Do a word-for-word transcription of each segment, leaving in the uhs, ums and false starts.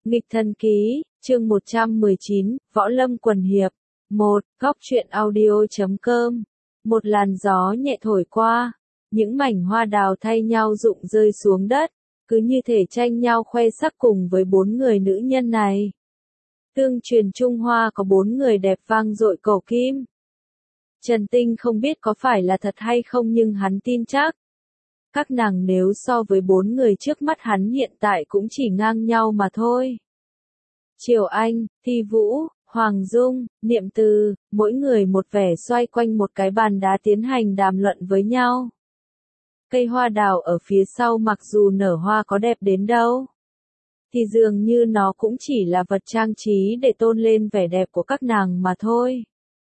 Nghịch thần ký, chương một trăm mười chín, Võ Lâm Quần Hiệp. một. Góc truyện audio.com. Một làn gió nhẹ thổi qua, những mảnh hoa đào thay nhau rụng rơi xuống đất, cứ như thể tranh nhau khoe sắc cùng với bốn người nữ nhân này. Tương truyền Trung Hoa có bốn người đẹp vang dội cổ kim. Trần Tinh không biết có phải là thật hay không nhưng hắn tin chắc. Các nàng nếu so với bốn người trước mắt hắn hiện tại cũng chỉ ngang nhau mà thôi. Triều Anh, Thi Vũ, Hoàng Dung, Niệm Từ, mỗi người một vẻ xoay quanh một cái bàn đá tiến hành đàm luận với nhau. Cây hoa đào ở phía sau mặc dù nở hoa có đẹp đến đâu, thì dường như nó cũng chỉ là vật trang trí để tôn lên vẻ đẹp của các nàng mà thôi.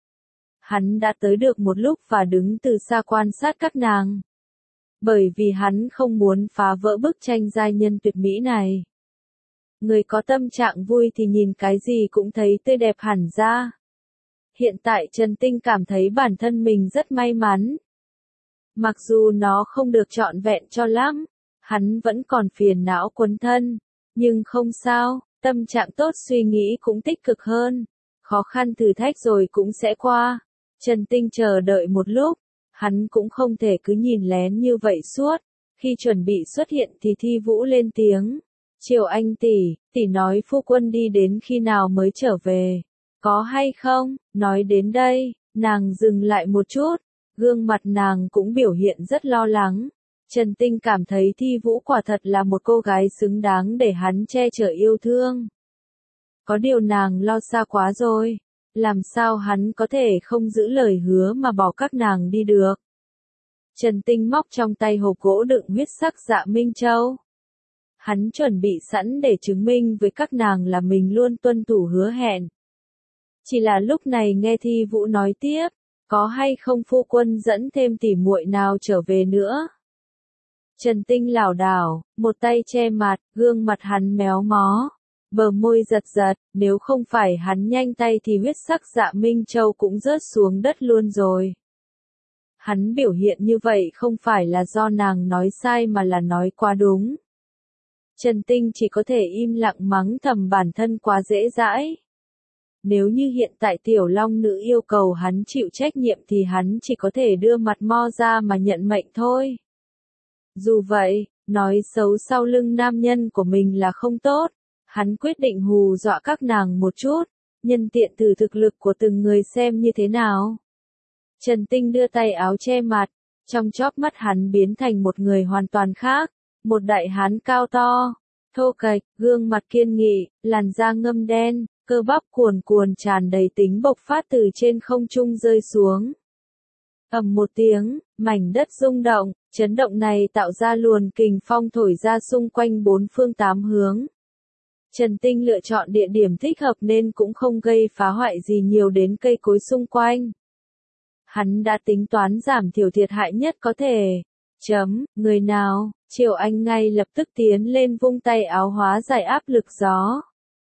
Hắn đã tới được một lúc và đứng từ xa quan sát các nàng. Bởi vì hắn không muốn phá vỡ bức tranh giai nhân tuyệt mỹ này. Người có tâm trạng vui thì nhìn cái gì cũng thấy tươi đẹp hẳn ra. Hiện tại Trần Tinh cảm thấy bản thân mình rất may mắn. Mặc dù nó không được trọn vẹn cho lắm, hắn vẫn còn phiền não quấn thân. Nhưng không sao, tâm trạng tốt suy nghĩ cũng tích cực hơn. Khó khăn thử thách rồi cũng sẽ qua. Trần Tinh chờ đợi một lúc. Hắn cũng không thể cứ nhìn lén như vậy suốt. Khi chuẩn bị xuất hiện thì Thi Vũ lên tiếng. Triều Anh tỷ, tỷ nói phu quân đi đến khi nào mới trở về. Có hay không? Nói đến đây, nàng dừng lại một chút. Gương mặt nàng cũng biểu hiện rất lo lắng. Trần Tinh cảm thấy Thi Vũ quả thật là một cô gái xứng đáng để hắn che chở yêu thương. Có điều nàng lo xa quá rồi. Làm sao hắn có thể không giữ lời hứa mà bỏ các nàng đi được. Trần Tinh móc trong tay hộp gỗ đựng huyết sắc Dạ Minh Châu. Hắn chuẩn bị sẵn để chứng minh với các nàng là mình luôn tuân thủ hứa hẹn. Chỉ là lúc này nghe Thi Vũ nói tiếp, có hay không phu quân dẫn thêm tỉ muội nào trở về nữa. Trần Tinh lảo đảo, một tay che mặt, gương mặt hắn méo mó. Bờ môi giật giật, nếu không phải hắn nhanh tay thì huyết sắc Dạ Minh Châu cũng rớt xuống đất luôn rồi. Hắn biểu hiện như vậy không phải là do nàng nói sai mà là nói quá đúng. Trần Tinh chỉ có thể im lặng mắng thầm bản thân quá dễ dãi. Nếu như hiện tại tiểu long nữ yêu cầu hắn chịu trách nhiệm thì hắn chỉ có thể đưa mặt mo ra mà nhận mệnh thôi. Dù vậy, nói xấu sau lưng nam nhân của mình là không tốt. Hắn quyết định hù dọa các nàng một chút, nhân tiện thử thực lực của từng người xem như thế nào. Trần Tinh đưa tay áo che mặt, trong chóp mắt hắn biến thành một người hoàn toàn khác, một đại hán cao to, thô kệch, gương mặt kiên nghị, làn da ngâm đen, cơ bắp cuồn cuồn tràn đầy tính bộc phát từ trên không trung rơi xuống. Ầm một tiếng, mảnh đất rung động, chấn động này tạo ra luồng kình phong thổi ra xung quanh bốn phương tám hướng. Trần Tinh lựa chọn địa điểm thích hợp nên cũng không gây phá hoại gì nhiều đến cây cối xung quanh. Hắn đã tính toán giảm thiểu thiệt hại nhất có thể. Chấm, người nào, Triều Anh ngay lập tức tiến lên vung tay áo hóa giải áp lực gió.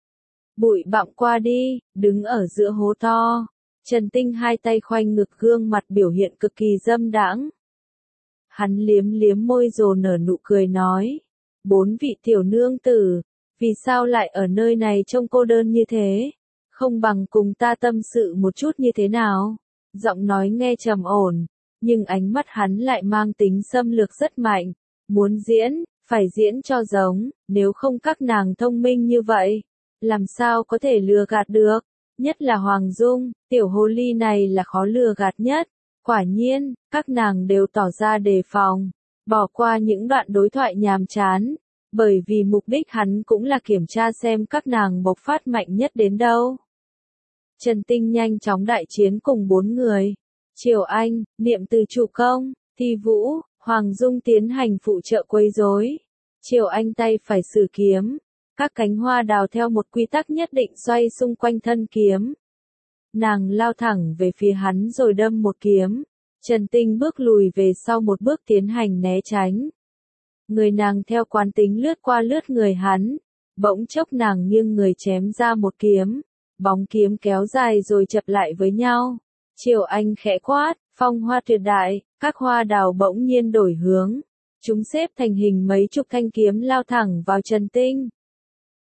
Bụi bặm qua đi, đứng ở giữa hố to. Trần Tinh hai tay khoanh ngực gương mặt biểu hiện cực kỳ dâm đãng. Hắn liếm liếm môi rồi nở nụ cười nói. Bốn vị tiểu nương tử. Vì sao lại ở nơi này trông cô đơn như thế? Không bằng cùng ta tâm sự một chút như thế nào? Giọng nói nghe trầm ổn, nhưng ánh mắt hắn lại mang tính xâm lược rất mạnh. Muốn diễn, phải diễn cho giống, nếu không các nàng thông minh như vậy, làm sao có thể lừa gạt được? Nhất là Hoàng Dung, tiểu hồ ly này là khó lừa gạt nhất. Quả nhiên, các nàng đều tỏ ra đề phòng, bỏ qua những đoạn đối thoại nhàm chán. Bởi vì mục đích hắn cũng là kiểm tra xem các nàng bộc phát mạnh nhất đến đâu. Trần Tinh nhanh chóng đại chiến cùng bốn người. Triều Anh, Niệm Từ chủ công, Thi Vũ, Hoàng Dung tiến hành phụ trợ quấy rối. Triều Anh tay phải sử kiếm. Các cánh hoa đào theo một quy tắc nhất định xoay xung quanh thân kiếm. Nàng lao thẳng về phía hắn rồi đâm một kiếm. Trần Tinh bước lùi về sau một bước tiến hành né tránh. Người nàng theo quán tính lướt qua lướt người hắn, bỗng chốc nàng nghiêng người chém ra một kiếm, bóng kiếm kéo dài rồi chập lại với nhau. Triều Anh khẽ quát, phong hoa tuyệt đại, các hoa đào bỗng nhiên đổi hướng. Chúng xếp thành hình mấy chục thanh kiếm lao thẳng vào Trần Tinh.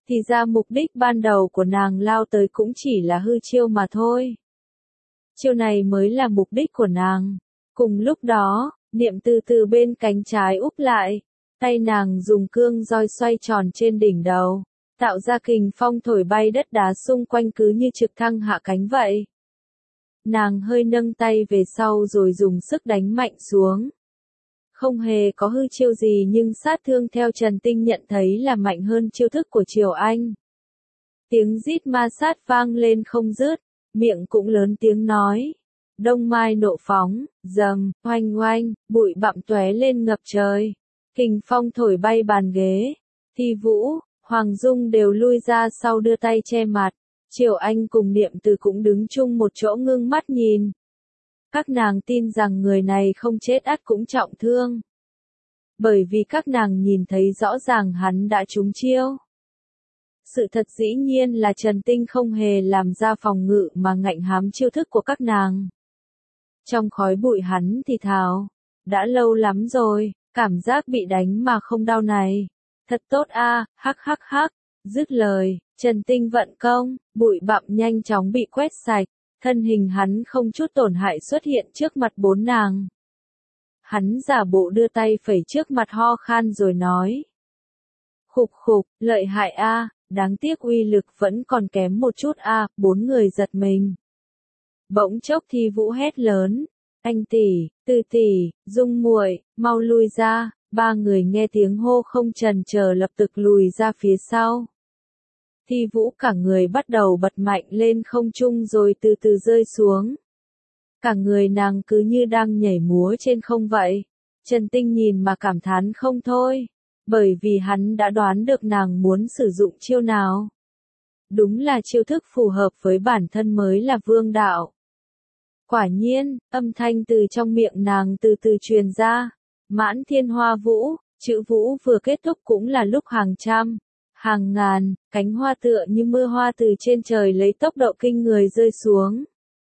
Thì ra mục đích ban đầu của nàng lao tới cũng chỉ là hư chiêu mà thôi. Chiêu này mới là mục đích của nàng. Cùng lúc đó, Niệm từ từ bên cánh trái úp lại, tay nàng dùng cương roi xoay tròn trên đỉnh đầu, tạo ra kình phong thổi bay đất đá xung quanh cứ như trực thăng hạ cánh vậy. Nàng hơi nâng tay về sau rồi dùng sức đánh mạnh xuống. Không hề có hư chiêu gì nhưng sát thương theo Trần Tinh nhận thấy là mạnh hơn chiêu thức của Triều Anh. Tiếng rít ma sát vang lên không dứt, miệng cũng lớn tiếng nói. Đông Mai nộ phóng, dầm, oanh oanh, bụi bặm tóe lên ngập trời. Kình phong thổi bay bàn ghế. Thi Vũ, Hoàng Dung đều lui ra sau đưa tay che mặt. Triều Anh cùng Niệm Từ cũng đứng chung một chỗ ngưng mắt nhìn. Các nàng tin rằng người này không chết ắt cũng trọng thương. Bởi vì các nàng nhìn thấy rõ ràng hắn đã trúng chiêu. Sự thật dĩ nhiên là Trần Tinh không hề làm ra phòng ngự mà ngạnh hám chiêu thức của các nàng. Trong khói bụi hắn thì thào, đã lâu lắm rồi, cảm giác bị đánh mà không đau này. Thật tốt a, hắc hắc hắc, dứt lời, Trần Tinh vận công, bụi bặm nhanh chóng bị quét sạch, thân hình hắn không chút tổn hại xuất hiện trước mặt bốn nàng. Hắn giả bộ đưa tay phẩy trước mặt ho khan rồi nói. Khục khục, lợi hại a, đáng tiếc uy lực vẫn còn kém một chút a, bốn người giật mình. Bỗng chốc Thi Vũ hét lớn, anh tỷ, Tư tỷ, Dung muội, mau lui ra, ba người nghe tiếng hô không chần chờ lập tức lùi ra phía sau. Thi Vũ cả người bắt đầu bật mạnh lên không trung rồi từ từ rơi xuống. Cả người nàng cứ như đang nhảy múa trên không vậy. Trần Tinh nhìn mà cảm thán không thôi, bởi vì hắn đã đoán được nàng muốn sử dụng chiêu nào. Đúng là chiêu thức phù hợp với bản thân mới là vương đạo. Quả nhiên, âm thanh từ trong miệng nàng từ từ truyền ra. Mãn thiên hoa vũ, chữ vũ vừa kết thúc cũng là lúc hàng trăm, hàng ngàn, cánh hoa tựa như mưa hoa từ trên trời lấy tốc độ kinh người rơi xuống.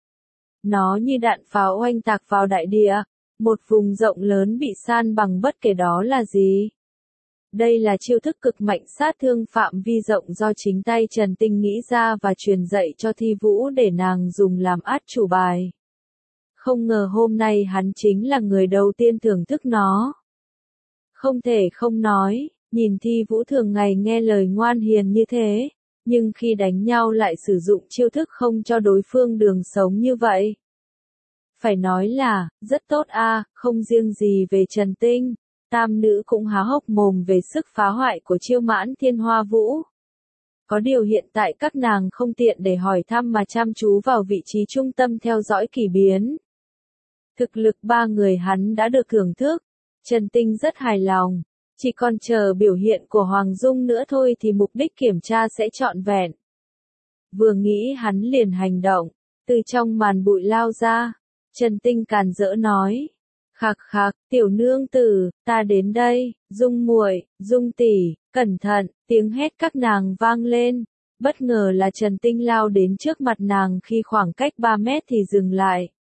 Nó như đạn pháo oanh tạc vào đại địa, một vùng rộng lớn bị san bằng bất kể đó là gì. Đây là chiêu thức cực mạnh sát thương phạm vi rộng do chính tay Trần Tinh nghĩ ra và truyền dạy cho Thi Vũ để nàng dùng làm át chủ bài. Không ngờ hôm nay hắn chính là người đầu tiên thưởng thức nó. Không thể không nói, nhìn Thi Vũ thường ngày nghe lời ngoan hiền như thế, nhưng khi đánh nhau lại sử dụng chiêu thức không cho đối phương đường sống như vậy. Phải nói là, rất tốt a, không riêng gì về Trần Tinh, tam nữ cũng há hốc mồm về sức phá hoại của chiêu Mãn Thiên Hoa Vũ. Có điều hiện tại các nàng không tiện để hỏi thăm mà chăm chú vào vị trí trung tâm theo dõi kỳ biến. Thực lực ba người hắn đã được thưởng thức, Trần Tinh rất hài lòng, chỉ còn chờ biểu hiện của Hoàng Dung nữa thôi thì mục đích kiểm tra sẽ trọn vẹn. Vừa nghĩ hắn liền hành động, từ trong màn bụi lao ra, Trần Tinh càn rỡ nói, khạc khạc, tiểu nương tử, ta đến đây, Dung muội, Dung tỷ, cẩn thận, tiếng hét các nàng vang lên, bất ngờ là Trần Tinh lao đến trước mặt nàng khi khoảng cách ba mét thì dừng lại.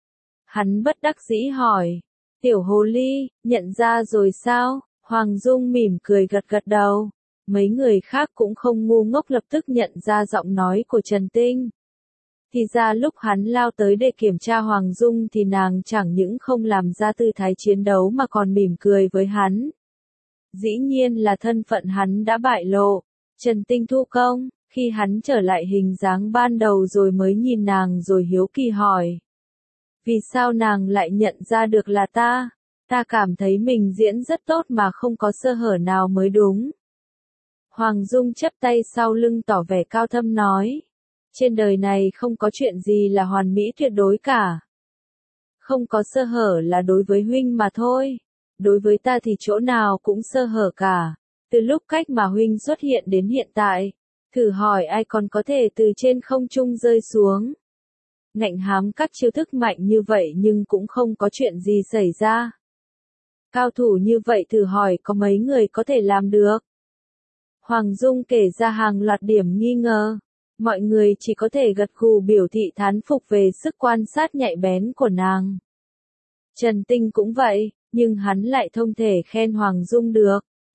Hắn bất đắc dĩ hỏi, tiểu hồ ly, nhận ra rồi sao? Hoàng Dung mỉm cười gật gật đầu. Mấy người khác cũng không ngu ngốc lập tức nhận ra giọng nói của Trần Tinh. Thì ra lúc hắn lao tới để kiểm tra Hoàng Dung thì nàng chẳng những không làm ra tư thái chiến đấu mà còn mỉm cười với hắn. Dĩ nhiên là thân phận hắn đã bại lộ. Trần Tinh thu công, khi hắn trở lại hình dáng ban đầu rồi mới nhìn nàng rồi hiếu kỳ hỏi. Vì sao nàng lại nhận ra được là ta? Ta cảm thấy mình diễn rất tốt mà không có sơ hở nào mới đúng. Hoàng Dung chắp tay sau lưng tỏ vẻ cao thâm nói. Trên đời này không có chuyện gì là hoàn mỹ tuyệt đối cả. Không có sơ hở là đối với huynh mà thôi. Đối với ta thì chỗ nào cũng sơ hở cả. Từ lúc cách mà huynh xuất hiện đến hiện tại, thử hỏi ai còn có thể từ trên không trung rơi xuống. Ngạnh hám các chiêu thức mạnh như vậy nhưng cũng không có chuyện gì xảy ra. Cao thủ như vậy thử hỏi có mấy người có thể làm được. Hoàng Dung kể ra hàng loạt điểm nghi ngờ. Mọi người chỉ có thể gật gù biểu thị thán phục về sức quan sát nhạy bén của nàng. Trần Tinh cũng vậy, nhưng hắn lại không thể khen Hoàng Dung được.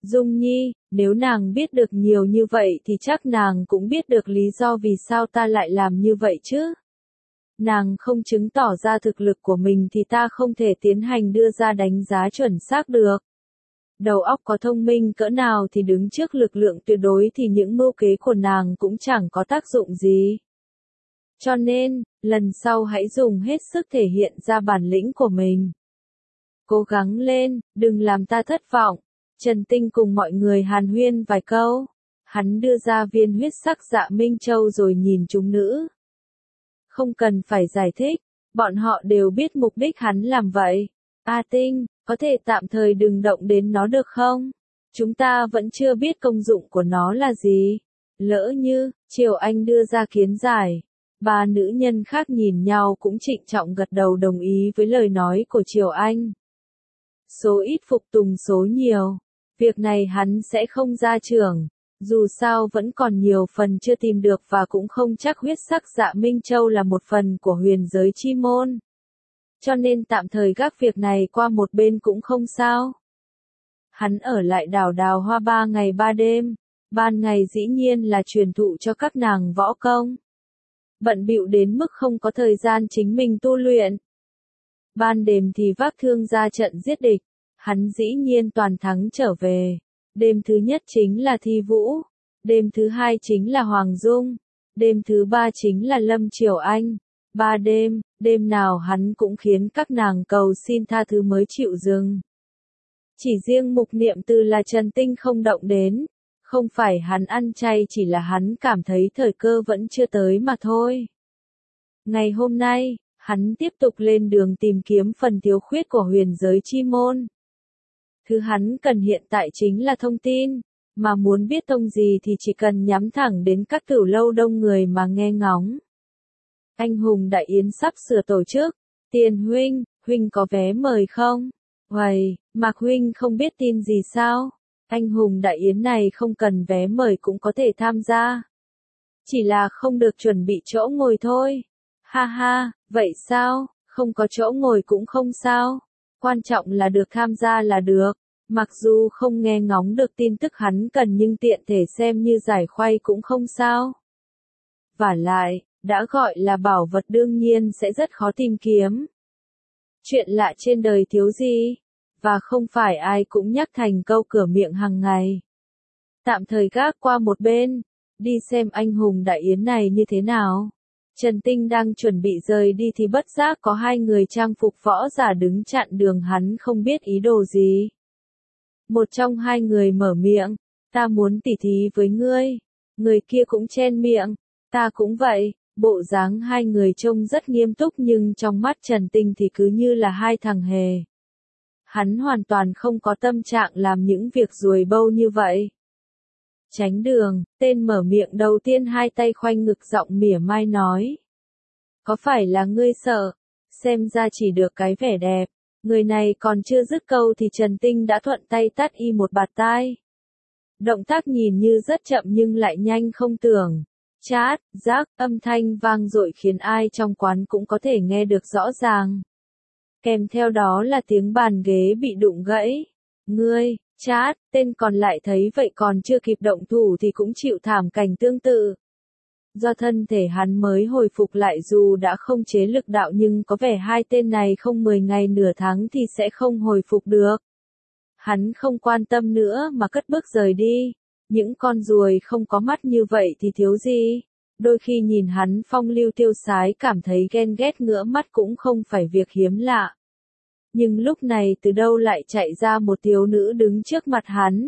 Dung Nhi, nếu nàng biết được nhiều như vậy thì chắc nàng cũng biết được lý do vì sao ta lại làm như vậy chứ. Nàng không chứng tỏ ra thực lực của mình thì ta không thể tiến hành đưa ra đánh giá chuẩn xác được. Đầu óc có thông minh cỡ nào thì đứng trước lực lượng tuyệt đối thì những mưu kế của nàng cũng chẳng có tác dụng gì. Cho nên, lần sau hãy dùng hết sức thể hiện ra bản lĩnh của mình. Cố gắng lên, đừng làm ta thất vọng. Trần Tinh cùng mọi người hàn huyên vài câu. Hắn đưa ra viên huyết sắc Dạ Minh Châu rồi nhìn chúng nữ. Không cần phải giải thích, bọn họ đều biết mục đích hắn làm vậy. A Tinh, có thể tạm thời đừng động đến nó được không? Chúng ta vẫn chưa biết công dụng của nó là gì. Lỡ như, Triều Anh đưa ra kiến giải. Ba nữ nhân khác nhìn nhau cũng trịnh trọng gật đầu đồng ý với lời nói của Triều Anh. Số ít phục tùng số nhiều. Việc này hắn sẽ không ra trưởng. Dù sao vẫn còn nhiều phần chưa tìm được và cũng không chắc huyết sắc Dạ Minh Châu là một phần của huyền giới chi môn. Cho nên tạm thời gác việc này qua một bên cũng không sao. Hắn ở lại đảo Đào Hoa ba ngày ba đêm. Ban ngày dĩ nhiên là truyền thụ cho các nàng võ công. Bận bịu đến mức không có thời gian chính mình tu luyện. Ban đêm thì vác thương ra trận giết địch. Hắn dĩ nhiên toàn thắng trở về. Đêm thứ nhất chính là Thi Vũ. Đêm thứ hai chính là Hoàng Dung. Đêm thứ ba chính là Lâm Triều Anh. Ba đêm, đêm nào hắn cũng khiến các nàng cầu xin tha thứ mới chịu dừng. Chỉ riêng Mục Niệm Từ là Trần Tinh không động đến. Không phải hắn ăn chay, chỉ là hắn cảm thấy thời cơ vẫn chưa tới mà thôi. Ngày hôm nay, hắn tiếp tục lên đường tìm kiếm phần thiếu khuyết của huyền giới chi môn. Thứ hắn cần hiện tại chính là thông tin, mà muốn biết thông gì thì chỉ cần nhắm thẳng đến các cửu lâu đông người mà nghe ngóng. Anh hùng đại yến sắp sửa tổ chức, Tiền huynh, huynh có vé mời không? Uầy, Mạc huynh không biết tin gì sao? Anh hùng đại yến này không cần vé mời cũng có thể tham gia. Chỉ là không được chuẩn bị chỗ ngồi thôi. Ha ha, vậy sao? Không có chỗ ngồi cũng không sao. Quan trọng là được tham gia là được. Mặc dù không nghe ngóng được tin tức hắn cần nhưng tiện thể xem như giải khuây cũng không sao. Vả lại, đã gọi là bảo vật đương nhiên sẽ rất khó tìm kiếm. Chuyện lạ trên đời thiếu gì, và không phải ai cũng nhắc thành câu cửa miệng hàng ngày. Tạm thời gác qua một bên, đi xem anh hùng đại yến này như thế nào. Trần Tinh đang chuẩn bị rời đi thì bất giác có hai người trang phục võ giả đứng chặn đường hắn không biết ý đồ gì. Một trong hai người mở miệng, ta muốn tỉ thí với ngươi. Người kia cũng chen miệng, ta cũng vậy. Bộ dáng hai người trông rất nghiêm túc nhưng trong mắt Trần Tinh thì cứ như là hai thằng hề. Hắn hoàn toàn không có tâm trạng làm những việc ruồi bâu như vậy. Tránh đường, tên mở miệng đầu tiên hai tay khoanh ngực giọng mỉa mai nói. Có phải là ngươi sợ? Xem ra chỉ được cái vẻ đẹp. Người này còn chưa dứt câu thì Trần Tinh đã thuận tay tát y một bạt tai. Động tác nhìn như rất chậm nhưng lại nhanh không tưởng. Chát, rác, âm thanh vang dội khiến ai trong quán cũng có thể nghe được rõ ràng. Kèm theo đó là tiếng bàn ghế bị đụng gãy. Ngươi, chát, tên còn lại thấy vậy còn chưa kịp động thủ thì cũng chịu thảm cảnh tương tự. Do thân thể hắn mới hồi phục lại dù đã không chế lực đạo nhưng có vẻ hai tên này không mười ngày nửa tháng thì sẽ không hồi phục được. Hắn không quan tâm nữa mà cất bước rời đi. Những con ruồi không có mắt như vậy thì thiếu gì. Đôi khi nhìn hắn phong lưu tiêu sái cảm thấy ghen ghét ngửa mắt cũng không phải việc hiếm lạ. Nhưng lúc này từ đâu lại chạy ra một thiếu nữ đứng trước mặt hắn.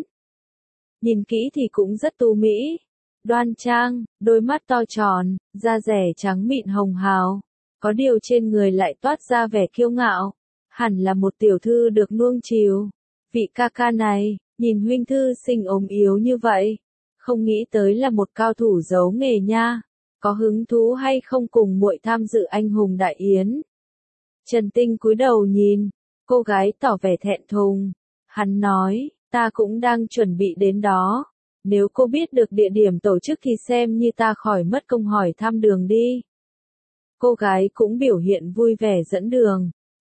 Nhìn kỹ thì cũng rất tu mỹ. Đoan trang, đôi mắt to tròn, da rẻ trắng mịn hồng hào. Có điều trên người lại toát ra vẻ kiêu ngạo. Hẳn là một tiểu thư được nuông chiều. Vị ca ca này, nhìn huynh thư sinh ốm yếu như vậy. Không nghĩ tới là một cao thủ giấu nghề nha. Có hứng thú hay không cùng muội tham dự anh hùng đại yến? Trần Tinh cúi đầu nhìn. Cô gái tỏ vẻ thẹn thùng. Hắn nói, ta cũng đang chuẩn bị đến đó. Nếu cô biết được địa điểm tổ chức thì xem như ta khỏi mất công hỏi thăm đường đi. Cô gái cũng biểu hiện vui vẻ dẫn đường.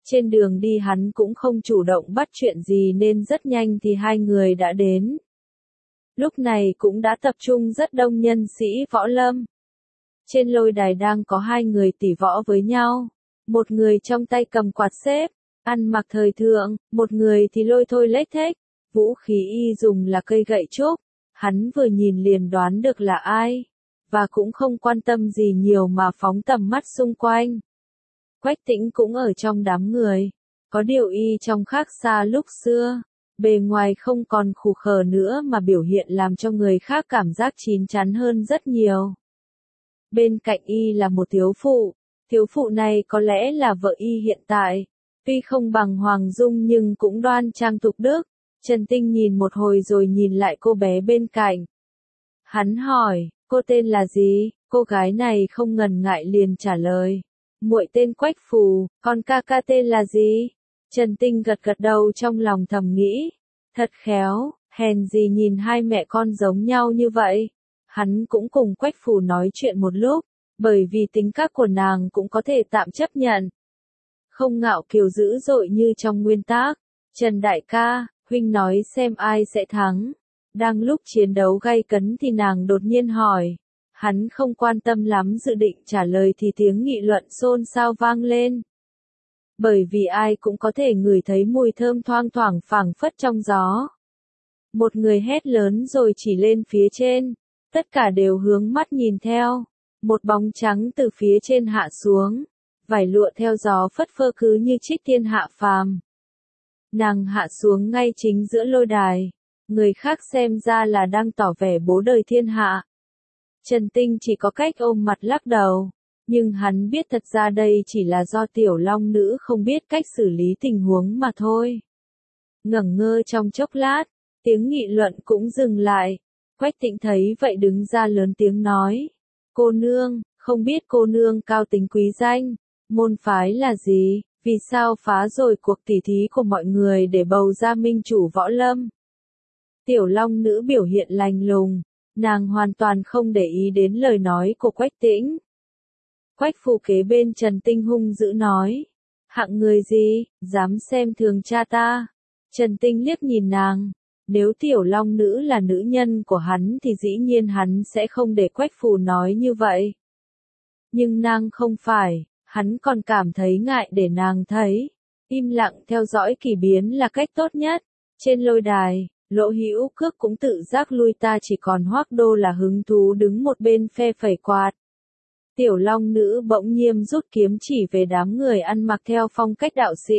Trên đường đi hắn cũng không chủ động bắt chuyện gì nên rất nhanh thì hai người đã đến. Lúc này cũng đã tập trung rất đông nhân sĩ võ lâm. Trên lôi đài đang có hai người tỷ võ với nhau. Một người trong tay cầm quạt xếp, ăn mặc thời thượng, một người thì lôi thôi lếch thếch. Vũ khí y dùng là cây gậy trúc. Hắn vừa nhìn liền đoán được là ai. Và cũng không quan tâm gì nhiều mà phóng tầm mắt xung quanh. Quách Tĩnh cũng ở trong đám người. Có điều y trông khác xa lúc xưa. Bề ngoài không còn khù khờ nữa mà biểu hiện làm cho người khác cảm giác chín chắn hơn rất nhiều. Bên cạnh y là một thiếu phụ. Thiếu phụ này có lẽ là vợ y hiện tại. Tuy không bằng Hoàng Dung nhưng cũng đoan trang thục đức. Trần Tinh nhìn một hồi rồi nhìn lại cô bé bên cạnh. Hắn hỏi, cô tên là gì? Cô gái này không ngần ngại liền trả lời. Muội tên Quách Phù, còn ca ca tên là gì? Trần Tinh gật gật đầu trong lòng thầm nghĩ. Thật khéo, hèn gì nhìn hai mẹ con giống nhau như vậy. Hắn cũng cùng Quách Phù nói chuyện một lúc, bởi vì tính cách của nàng cũng có thể tạm chấp nhận. Không ngạo kiều dữ dội như trong nguyên tác. Trần đại ca, huynh nói xem ai sẽ thắng. Đang lúc chiến đấu gay cấn thì nàng đột nhiên hỏi. Hắn không quan tâm lắm dự định trả lời thì tiếng nghị luận xôn xao vang lên. Bởi vì ai cũng có thể ngửi thấy mùi thơm thoang thoảng phảng phất trong gió. Một người hét lớn rồi chỉ lên phía trên. Tất cả đều hướng mắt nhìn theo. Một bóng trắng từ phía trên hạ xuống. Vải lụa theo gió phất phơ cứ như trích tiên hạ phàm. Nàng hạ xuống ngay chính giữa lôi đài. Người khác xem ra là đang tỏ vẻ bố đời thiên hạ. Trần Tinh chỉ có cách ôm mặt lắc đầu. Nhưng hắn biết thật ra đây chỉ là do tiểu long nữ không biết cách xử lý tình huống mà thôi. Ngẩn ngơ trong chốc lát, tiếng nghị luận cũng dừng lại. Quách Tĩnh thấy vậy đứng ra lớn tiếng nói. Cô nương, không biết cô nương cao tính quý danh, môn phái là gì, vì sao phá rồi cuộc tỉ thí của mọi người để bầu ra minh chủ võ lâm. Tiểu long nữ biểu hiện lạnh lùng, nàng hoàn toàn không để ý đến lời nói của Quách Tĩnh. Quách Phù kế bên Trần Tinh hung dữ nói. Hạng người gì, dám xem thường cha ta. Trần Tinh liếc nhìn nàng. Nếu tiểu long nữ là nữ nhân của hắn thì dĩ nhiên hắn sẽ không để Quách Phù nói như vậy. Nhưng nàng không phải, hắn còn cảm thấy ngại để nàng thấy. Im lặng theo dõi kỳ biến là cách tốt nhất. Trên lôi đài, Lỗ Hữu Cước cũng tự giác lui ta chỉ còn Hoắc Đô là hứng thú đứng một bên phe phẩy quạt. Tiểu long nữ bỗng nhiên rút kiếm chỉ về đám người ăn mặc theo phong cách đạo sĩ.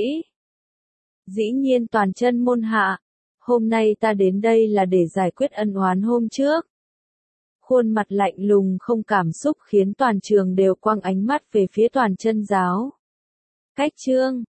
Dĩ nhiên toàn chân môn hạ. Hôm nay ta đến đây là để giải quyết ân oán hôm trước. Khuôn mặt lạnh lùng không cảm xúc khiến toàn trường đều quăng ánh mắt về phía toàn chân giáo. Cách chương